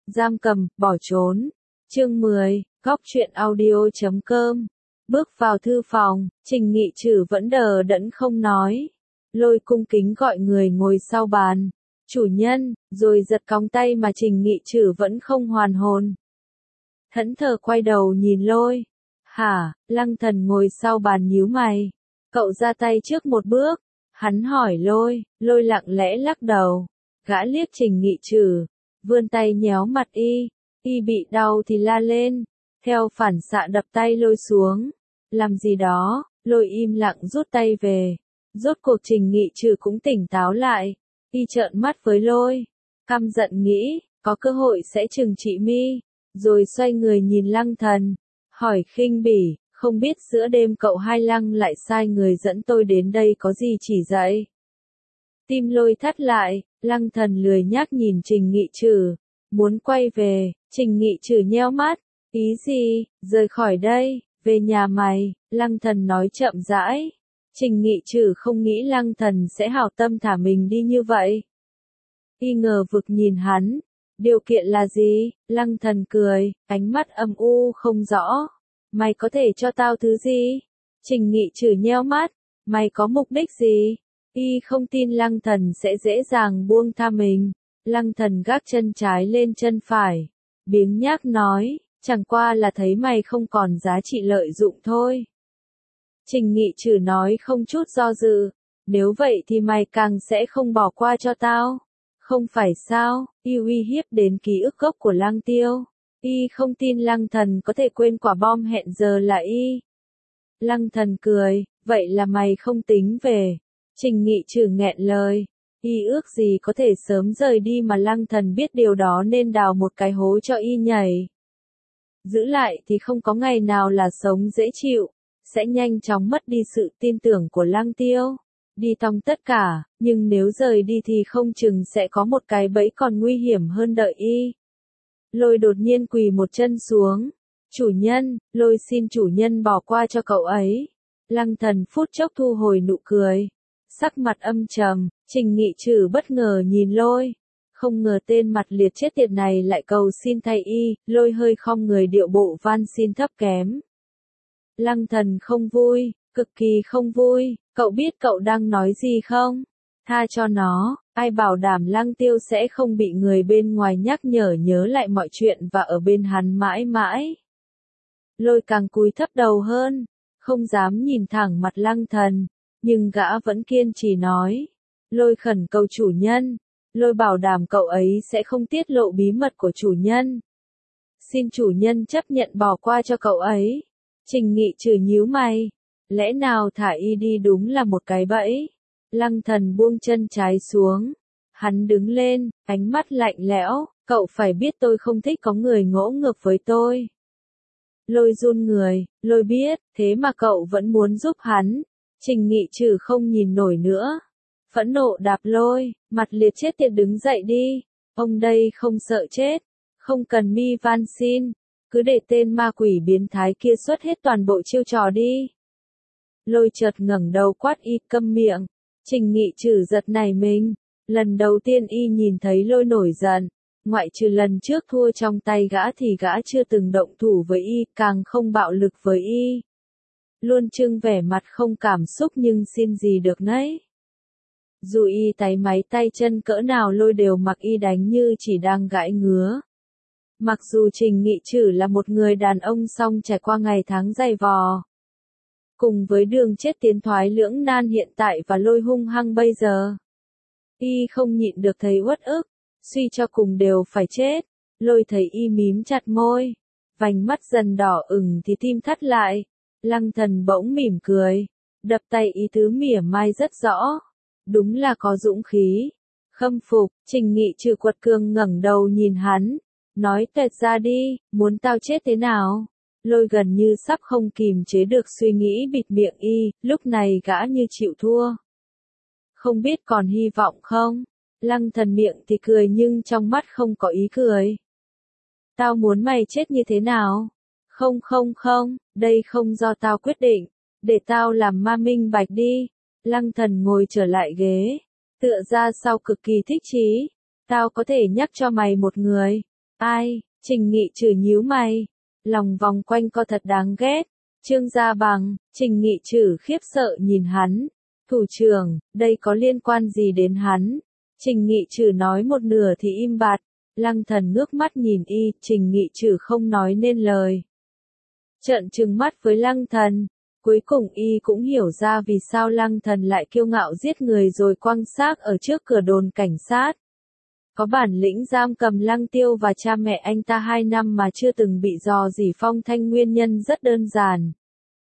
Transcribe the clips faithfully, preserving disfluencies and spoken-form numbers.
giam cầm, bỏ trốn. Chương mười, góc truyện audio chấm com. Bước vào thư phòng, Trình Nghị Trử vẫn đờ đẫn không nói. Lôi cung kính gọi người ngồi sau bàn. Chủ nhân, rồi giật còng tay mà Trình Nghị Trử vẫn không hoàn hồn. Thẫn thờ quay đầu nhìn Lôi. Hả, Lăng Thần ngồi sau bàn nhíu mày. Cậu ra tay trước một bước. Hắn hỏi Lôi, Lôi lặng lẽ lắc đầu. Gã liếc Trình Nghị Trử, vươn tay nhéo mặt y. Y bị đau thì la lên. Theo phản xạ đập tay Lôi xuống. Làm gì đó, Lôi im lặng rút tay về. Rốt cuộc Trình Nghị Trử cũng tỉnh táo lại. Y trợn mắt với Lôi. Căm giận nghĩ, có cơ hội sẽ trừng trị mi. Rồi xoay người nhìn Lăng Thần. Hỏi khinh bỉ, không biết giữa đêm cậu hai Lăng lại sai người dẫn tôi đến đây có gì chỉ dạy. Tim Lôi thắt lại, Lăng Thần lười nhác nhìn Trình Nghị Trử. Muốn quay về, Trình Nghị Trử nheo mắt. Ý gì, rời khỏi đây, về nhà mày, Lăng Thần nói chậm rãi. Trình Nghị Trử không nghĩ Lăng Thần sẽ hảo tâm thả mình đi như vậy. Y ngờ vực nhìn hắn. Điều kiện là gì? Lăng Thần cười, ánh mắt âm u không rõ. Mày có thể cho tao thứ gì? Trình Nghị Trử nheo mắt. Mày có mục đích gì? Y không tin Lăng Thần sẽ dễ dàng buông tha mình. Lăng Thần gác chân trái lên chân phải. Biếng nhác nói, chẳng qua là thấy mày không còn giá trị lợi dụng thôi. Trình Nghị Trử nói không chút do dự. Nếu vậy thì mày càng sẽ không bỏ qua cho tao. Không phải sao, y uy hiếp đến ký ức gốc của Lăng Tiêu. Y không tin Lăng Thần có thể quên quả bom hẹn giờ là y. Lăng Thần cười, vậy là mày không tính về. Trình Nghị Trử nghẹn lời. Y ước gì có thể sớm rời đi mà Lăng Thần biết điều đó nên đào một cái hố cho y nhảy. Giữ lại thì không có ngày nào là sống dễ chịu. Sẽ nhanh chóng mất đi sự tin tưởng của Lăng Tiêu. Đi tòng tất cả, nhưng nếu rời đi thì không chừng sẽ có một cái bẫy còn nguy hiểm hơn đợi y. Lôi đột nhiên quỳ một chân xuống. Chủ nhân, Lôi xin chủ nhân bỏ qua cho cậu ấy. Lăng Thần phút chốc thu hồi nụ cười. Sắc mặt âm trầm, Trình Nghị Trử bất ngờ nhìn Lôi. Không ngờ tên mặt liệt chết tiệt này lại cầu xin thay y. Lôi hơi khom người điệu bộ van xin thấp kém. Lăng Thần không vui, cực kỳ không vui. Cậu biết cậu đang nói gì không? Tha cho nó, ai bảo đảm Lăng Tiêu sẽ không bị người bên ngoài nhắc nhở nhớ lại mọi chuyện và ở bên hắn mãi mãi. Lôi càng cúi thấp đầu hơn, không dám nhìn thẳng mặt Lăng Thần, nhưng gã vẫn kiên trì nói. Lôi khẩn cầu chủ nhân, Lôi bảo đảm cậu ấy sẽ không tiết lộ bí mật của chủ nhân. Xin chủ nhân chấp nhận bỏ qua cho cậu ấy. Trình Nghị Trử nhíu mày. Lẽ nào thả y đi đúng là một cái bẫy? Lăng Thần buông chân trái xuống. Hắn đứng lên, ánh mắt lạnh lẽo. Cậu phải biết tôi không thích có người ngỗ ngược với tôi. Lôi run người, Lôi biết, thế mà cậu vẫn muốn giúp hắn. Trình Nghị Trử không nhìn nổi nữa. Phẫn nộ đạp Lôi, mặt liệt chết tiệt đứng dậy đi. Ông đây không sợ chết. Không cần mi van xin. Cứ để tên ma quỷ biến thái kia xuất hết toàn bộ chiêu trò đi. Lôi chợt ngẩng đầu quát y câm miệng. Trình Nghị Trử giật nảy mình. Lần đầu tiên y nhìn thấy Lôi nổi giận. Ngoại trừ lần trước thua trong tay gã thì gã chưa từng động thủ với y, càng không bạo lực với y. Luôn trưng vẻ mặt không cảm xúc nhưng xin gì được nấy. Dù y táy máy tay chân cỡ nào Lôi đều mặc y đánh như chỉ đang gãi ngứa. Mặc dù Trình Nghị Trử là một người đàn ông song trải qua ngày tháng dày vò. Cùng với đường chết tiến thoái lưỡng nan hiện tại và Lôi hung hăng bây giờ. Y không nhịn được thấy uất ức, suy cho cùng đều phải chết. Lôi thấy y mím chặt môi, vành mắt dần đỏ ửng thì tim thắt lại. Lăng Thần bỗng mỉm cười, đập tay ý tứ mỉa mai rất rõ. Đúng là có dũng khí. Khâm phục, Trình Nghị Trử quật cường ngẩng đầu nhìn hắn. Nói toẹt ra đi, muốn tao chết thế nào? Lôi gần như sắp không kìm chế được suy nghĩ bịt miệng y, lúc này gã như chịu thua. Không biết còn hy vọng không? Lăng Thần miệng thì cười nhưng trong mắt không có ý cười. Tao muốn mày chết như thế nào? Không không không, đây không do tao quyết định. Để tao làm ma minh bạch đi. Lăng Thần ngồi trở lại ghế. Tựa ra sau cực kỳ thích chí. Tao có thể nhắc cho mày một người. Ai, Trình Nghị Trừ nhíu mày, lòng vòng quanh co thật đáng ghét. Trương Gia Bằng, Trình Nghị Trừ khiếp sợ nhìn hắn. Thủ trưởng, đây có liên quan gì đến hắn? Trình Nghị Trừ nói một nửa thì im bặt. Lăng Thần ngước mắt nhìn y, Trình Nghị Trừ không nói nên lời. Trợn trừng mắt với Lăng Thần. Cuối cùng y cũng hiểu ra vì sao Lăng Thần lại kiêu ngạo giết người rồi quăng xác ở trước cửa đồn cảnh sát. Có bản lĩnh giam cầm Lăng Tiêu và cha mẹ anh ta hai năm mà chưa từng bị dò dỉ phong thanh nguyên nhân rất đơn giản.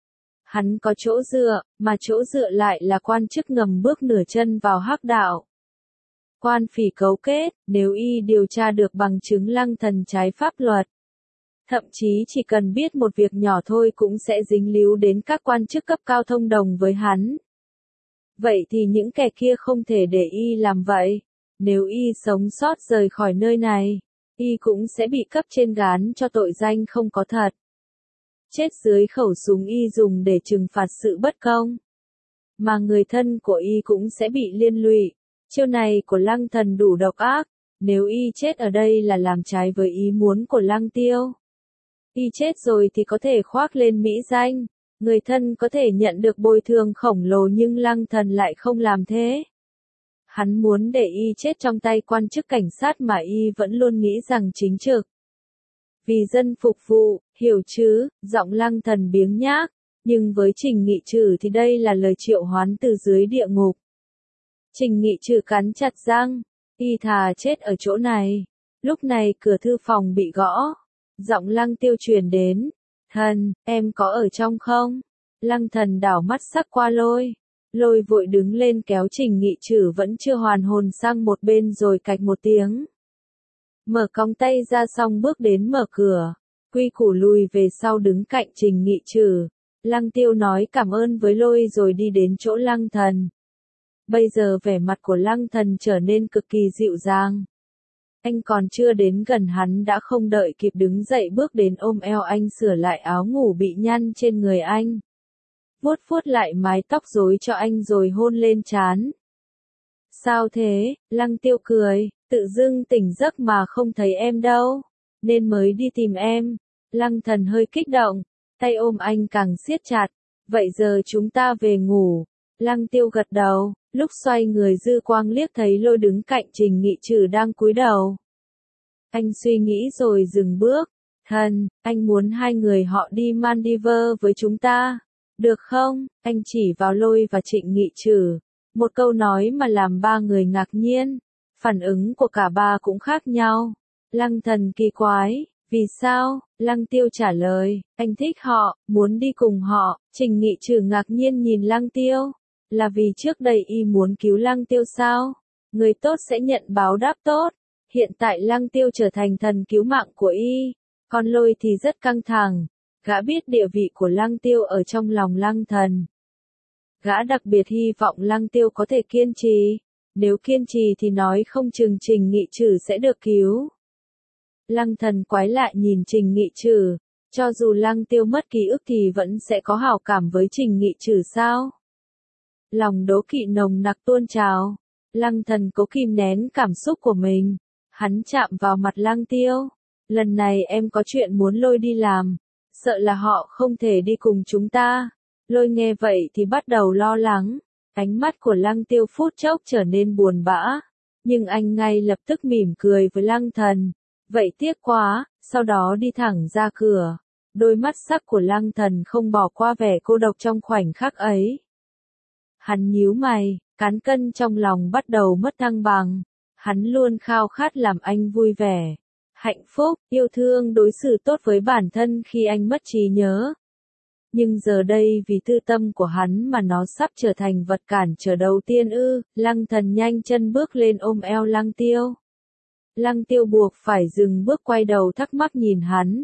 Hắn có chỗ dựa, mà chỗ dựa lại là quan chức ngầm bước nửa chân vào hắc đạo. Quan phỉ cấu kết, nếu y điều tra được bằng chứng Lăng Thần trái pháp luật. Thậm chí chỉ cần biết một việc nhỏ thôi cũng sẽ dính líu đến các quan chức cấp cao thông đồng với hắn. Vậy thì những kẻ kia không thể để y làm vậy. Nếu y sống sót rời khỏi nơi này, y cũng sẽ bị cấp trên gán cho tội danh không có thật. Chết dưới khẩu súng y dùng để trừng phạt sự bất công. Mà người thân của y cũng sẽ bị liên lụy. Chiêu này của Lăng Thần đủ độc ác. Nếu y chết ở đây là làm trái với ý muốn của Lăng Tiêu. Y chết rồi thì có thể khoác lên mỹ danh. Người thân có thể nhận được bồi thường khổng lồ nhưng Lăng Thần lại không làm thế. Hắn muốn để y chết trong tay quan chức cảnh sát mà y vẫn luôn nghĩ rằng chính trực. Vì dân phục vụ, hiểu chứ, giọng Lăng Thần biếng nhác, nhưng với Trình Nghị Trừ thì đây là lời triệu hoán từ dưới địa ngục. Trình Nghị Trừ cắn chặt răng, y thà chết ở chỗ này. Lúc này cửa thư phòng bị gõ, giọng Lăng Tiêu truyền đến, thần, em có ở trong không? Lăng Thần đảo mắt sắc qua Lôi. Lôi vội đứng lên kéo Trình Nghị Trừ vẫn chưa hoàn hồn sang một bên rồi cạch một tiếng. Mở cong tay ra xong bước đến mở cửa. Quy củ lùi về sau đứng cạnh Trình Nghị Trừ. Lăng Tiêu nói cảm ơn với Lôi rồi đi đến chỗ Lăng Thần. Bây giờ vẻ mặt của Lăng Thần trở nên cực kỳ dịu dàng. Anh còn chưa đến gần hắn đã không đợi kịp đứng dậy bước đến ôm eo anh sửa lại áo ngủ bị nhăn trên người anh. Vuốt vuốt lại mái tóc rối cho anh rồi hôn lên trán. Sao thế? Lăng Tiêu cười, tự dưng tỉnh giấc mà không thấy em đâu, nên mới đi tìm em. Lăng Thần hơi kích động, tay ôm anh càng siết chặt. Vậy giờ chúng ta về ngủ. Lăng Tiêu gật đầu, lúc xoay người dư quang liếc thấy Lôi đứng cạnh Trình Nghị Trừ đang cúi đầu. Anh suy nghĩ rồi dừng bước. Thần, anh muốn hai người họ đi Maldives với chúng ta. Được không? Anh chỉ vào Lôi và Trịnh Nghị Trừ. Một câu nói mà làm ba người ngạc nhiên. Phản ứng của cả ba cũng khác nhau. Lăng Thần kỳ quái. Vì sao? Lăng Tiêu trả lời. Anh thích họ, muốn đi cùng họ. Trịnh Nghị Trừ ngạc nhiên nhìn Lăng Tiêu. Là vì trước đây y muốn cứu Lăng Tiêu sao? Người tốt sẽ nhận báo đáp tốt. Hiện tại Lăng Tiêu trở thành thần cứu mạng của y. Còn Lôi thì rất căng thẳng. Gã biết địa vị của Lăng Tiêu ở trong lòng Lăng Thần. Gã đặc biệt hy vọng Lăng Tiêu có thể kiên trì. Nếu kiên trì thì nói không chừng Trình Nghị Trừ sẽ được cứu. Lăng Thần quái lại nhìn Trình Nghị Trừ. Cho dù Lăng Tiêu mất ký ức thì vẫn sẽ có hảo cảm với Trình Nghị Trừ sao? Lòng đố kỵ nồng nặc tuôn trào. Lăng Thần cố kìm nén cảm xúc của mình. Hắn chạm vào mặt Lăng Tiêu. Lần này em có chuyện muốn Lôi đi làm. Sợ là họ không thể đi cùng chúng ta. Lôi nghe vậy thì bắt đầu lo lắng. Ánh mắt của Lăng Tiêu phút chốc trở nên buồn bã. Nhưng anh ngay lập tức mỉm cười với Lăng Thần. Vậy tiếc quá, sau đó đi thẳng ra cửa. Đôi mắt sắc của Lăng Thần không bỏ qua vẻ cô độc trong khoảnh khắc ấy. Hắn nhíu mày, cán cân trong lòng bắt đầu mất thăng bằng. Hắn luôn khao khát làm anh vui vẻ, hạnh phúc, yêu thương đối xử tốt với bản thân khi anh mất trí nhớ. Nhưng giờ đây vì tư tâm của hắn mà nó sắp trở thành vật cản trở đầu tiên ư. Lăng Thần nhanh chân bước lên ôm eo Lăng Tiêu. Lăng Tiêu buộc phải dừng bước quay đầu thắc mắc nhìn hắn.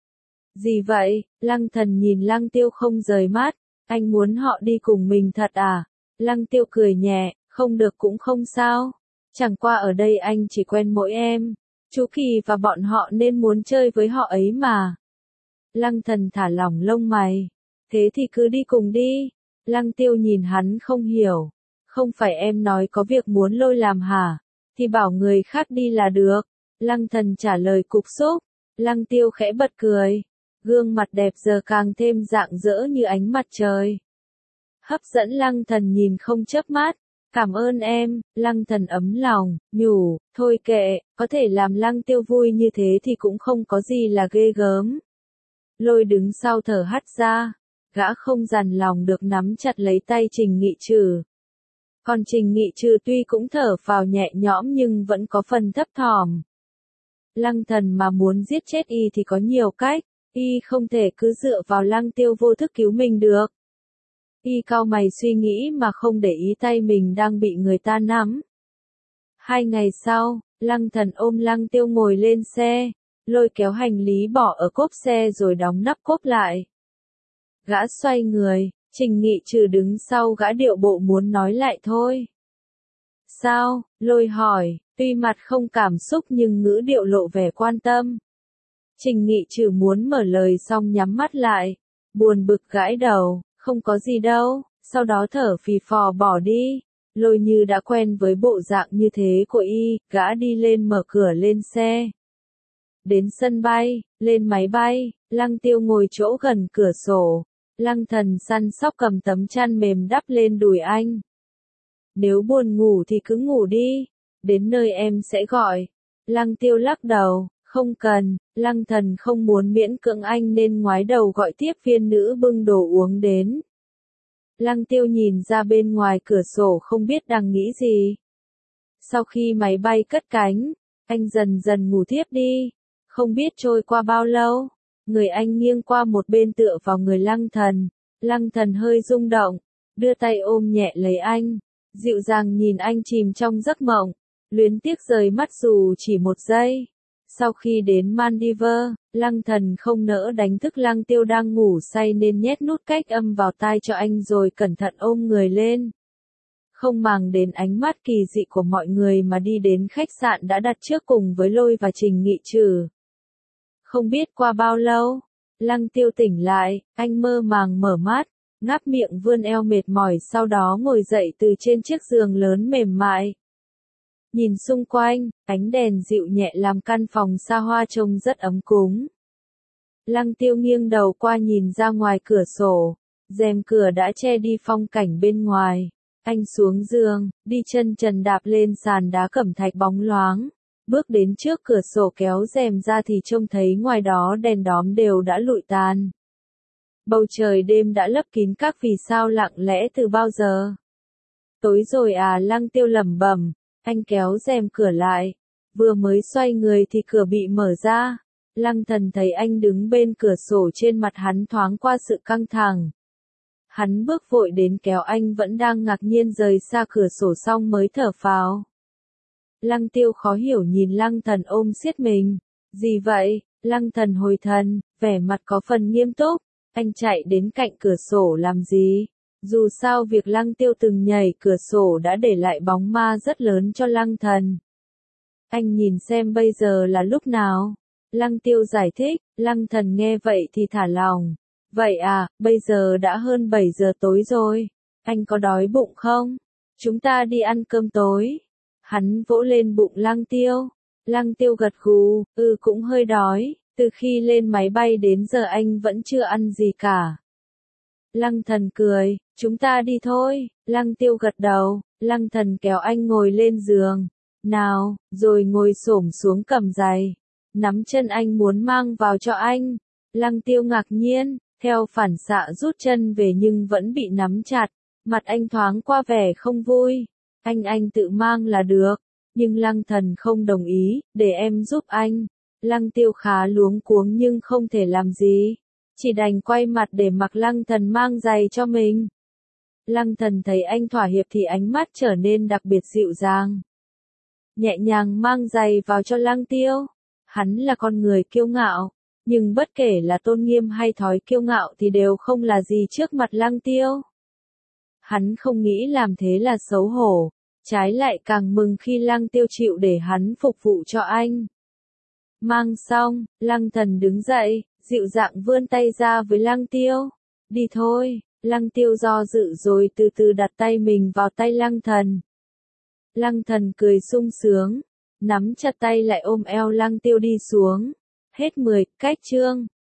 Gì vậy? Lăng Thần nhìn Lăng Tiêu không rời mắt. Anh muốn họ đi cùng mình thật à? Lăng Tiêu cười nhẹ, không được cũng không sao. Chẳng qua ở đây anh chỉ quen mỗi em. Chú Kỳ và bọn họ nên muốn chơi với họ ấy mà. Lăng Thần thả lỏng lông mày. Thế thì cứ đi cùng đi. Lăng Tiêu nhìn hắn không hiểu. Không phải em nói có việc muốn Lôi làm hả? Thì bảo người khác đi là được. Lăng thần trả lời cục xúc. Lăng tiêu khẽ bật cười. Gương mặt đẹp giờ càng thêm rạng rỡ như ánh mặt trời. Hấp dẫn lăng thần nhìn không chớp mắt. Cảm ơn em, lăng thần ấm lòng, nhủ, thôi kệ, có thể làm lăng tiêu vui như thế thì cũng không có gì là ghê gớm. Lôi đứng sau thở hắt ra. Gã không dằn lòng được nắm chặt lấy tay Trình Nghị Trừ. Còn Trình Nghị Trừ tuy cũng thở phào nhẹ nhõm nhưng vẫn có phần thấp thỏm. Lăng thần mà muốn giết chết y thì có nhiều cách, y không thể cứ dựa vào lăng tiêu vô thức cứu mình được. Y cau mày suy nghĩ mà không để ý tay mình đang bị người ta nắm. Hai ngày sau, lăng thần ôm lăng tiêu ngồi lên xe, lôi kéo hành lý bỏ ở cốp xe rồi đóng nắp cốp lại. Gã xoay người, Trình Nghị Trừ đứng sau gã điệu bộ muốn nói lại thôi. Sao? Lôi hỏi, tuy mặt không cảm xúc nhưng ngữ điệu lộ vẻ quan tâm. Trình Nghị Trừ muốn mở lời xong nhắm mắt lại, buồn bực gãi đầu, không có gì đâu, sau đó thở phì phò bỏ đi. Lôi như đã quen với bộ dạng như thế của y, gã đi lên mở cửa lên xe. Đến sân bay, lên máy bay, lăng tiêu ngồi chỗ gần cửa sổ. Lăng thần săn sóc cầm tấm chăn mềm đắp lên đùi anh. Nếu buồn ngủ thì cứ ngủ đi, đến nơi em sẽ gọi. Lăng tiêu lắc đầu, không cần, lăng thần không muốn miễn cưỡng anh nên ngoái đầu gọi tiếp viên nữ bưng đồ uống đến. Lăng tiêu nhìn ra bên ngoài cửa sổ không biết đang nghĩ gì. Sau khi máy bay cất cánh, anh dần dần ngủ thiếp đi. Không biết trôi qua bao lâu, người anh nghiêng qua một bên tựa vào người lăng thần. Lăng thần hơi rung động, đưa tay ôm nhẹ lấy anh, dịu dàng nhìn anh chìm trong giấc mộng, luyến tiếc rời mắt dù chỉ một giây. Sau khi đến Maldives, lăng thần không nỡ đánh thức lăng tiêu đang ngủ say nên nhét nút cách âm vào tai cho anh rồi cẩn thận ôm người lên. Không màng đến ánh mắt kỳ dị của mọi người mà đi đến khách sạn đã đặt trước cùng với Lôi và Trình Nghị Trừ. Không biết qua bao lâu, lăng tiêu tỉnh lại, anh mơ màng mở mắt, ngáp miệng vươn eo mệt mỏi sau đó ngồi dậy từ trên chiếc giường lớn mềm mại. Nhìn xung quanh, ánh đèn dịu nhẹ làm căn phòng xa hoa trông rất ấm cúng. Lăng tiêu nghiêng đầu qua nhìn ra ngoài cửa sổ, rèm cửa đã che đi phong cảnh bên ngoài. Anh xuống giường, đi chân trần đạp lên sàn đá cẩm thạch bóng loáng. Bước đến trước cửa sổ kéo rèm ra thì trông thấy ngoài đó đèn đóm đều đã lụi tàn. Bầu trời đêm đã lấp kín các vì sao lặng lẽ từ bao giờ. Tối rồi à, lăng tiêu lẩm bẩm. Anh kéo rèm cửa lại, vừa mới xoay người thì cửa bị mở ra. Lăng thần thấy anh đứng bên cửa sổ, trên mặt hắn thoáng qua sự căng thẳng. Hắn bước vội đến kéo anh vẫn đang ngạc nhiên rời xa cửa sổ xong mới thở phào. Lăng tiêu khó hiểu nhìn lăng thần ôm siết mình. Gì vậy? Lăng thần hồi thần, vẻ mặt có phần nghiêm túc. Anh chạy đến cạnh cửa sổ làm gì? Dù sao việc lăng tiêu từng nhảy cửa sổ đã để lại bóng ma rất lớn cho lăng thần. Anh nhìn xem bây giờ là lúc nào? Lăng tiêu giải thích, lăng thần nghe vậy thì thả lòng. Vậy à, bây giờ đã hơn bảy giờ tối rồi. Anh có đói bụng không? Chúng ta đi ăn cơm tối. Hắn vỗ lên bụng lăng tiêu. Lăng tiêu gật gù, ừ cũng hơi đói. Từ khi lên máy bay đến giờ anh vẫn chưa ăn gì cả. Lăng thần cười, chúng ta đi thôi. Lăng tiêu gật đầu, lăng thần kéo anh ngồi lên giường. Nào, rồi ngồi xổm xuống cầm giày. Nắm chân anh muốn mang vào cho anh. Lăng tiêu ngạc nhiên, theo phản xạ rút chân về nhưng vẫn bị nắm chặt. Mặt anh thoáng qua vẻ không vui. Anh anh tự mang là được. Nhưng lăng thần không đồng ý, để em giúp anh. Lăng tiêu khá luống cuống nhưng không thể làm gì. Chỉ đành quay mặt để mặc lăng thần mang giày cho mình. Lăng thần thấy anh thỏa hiệp thì ánh mắt trở nên đặc biệt dịu dàng. Nhẹ nhàng mang giày vào cho lăng tiêu. Hắn là con người kiêu ngạo, nhưng bất kể là tôn nghiêm hay thói kiêu ngạo thì đều không là gì trước mặt lăng tiêu. Hắn không nghĩ làm thế là xấu hổ, trái lại càng mừng khi lăng tiêu chịu để hắn phục vụ cho anh. Mang xong, lăng thần đứng dậy, dịu dàng vươn tay ra với lăng tiêu. Đi thôi, lăng tiêu do dự rồi từ từ đặt tay mình vào tay lăng thần. Lăng thần cười sung sướng, nắm chặt tay lại ôm eo Lăng Tiêu đi xuống. Hết mười, cách chương.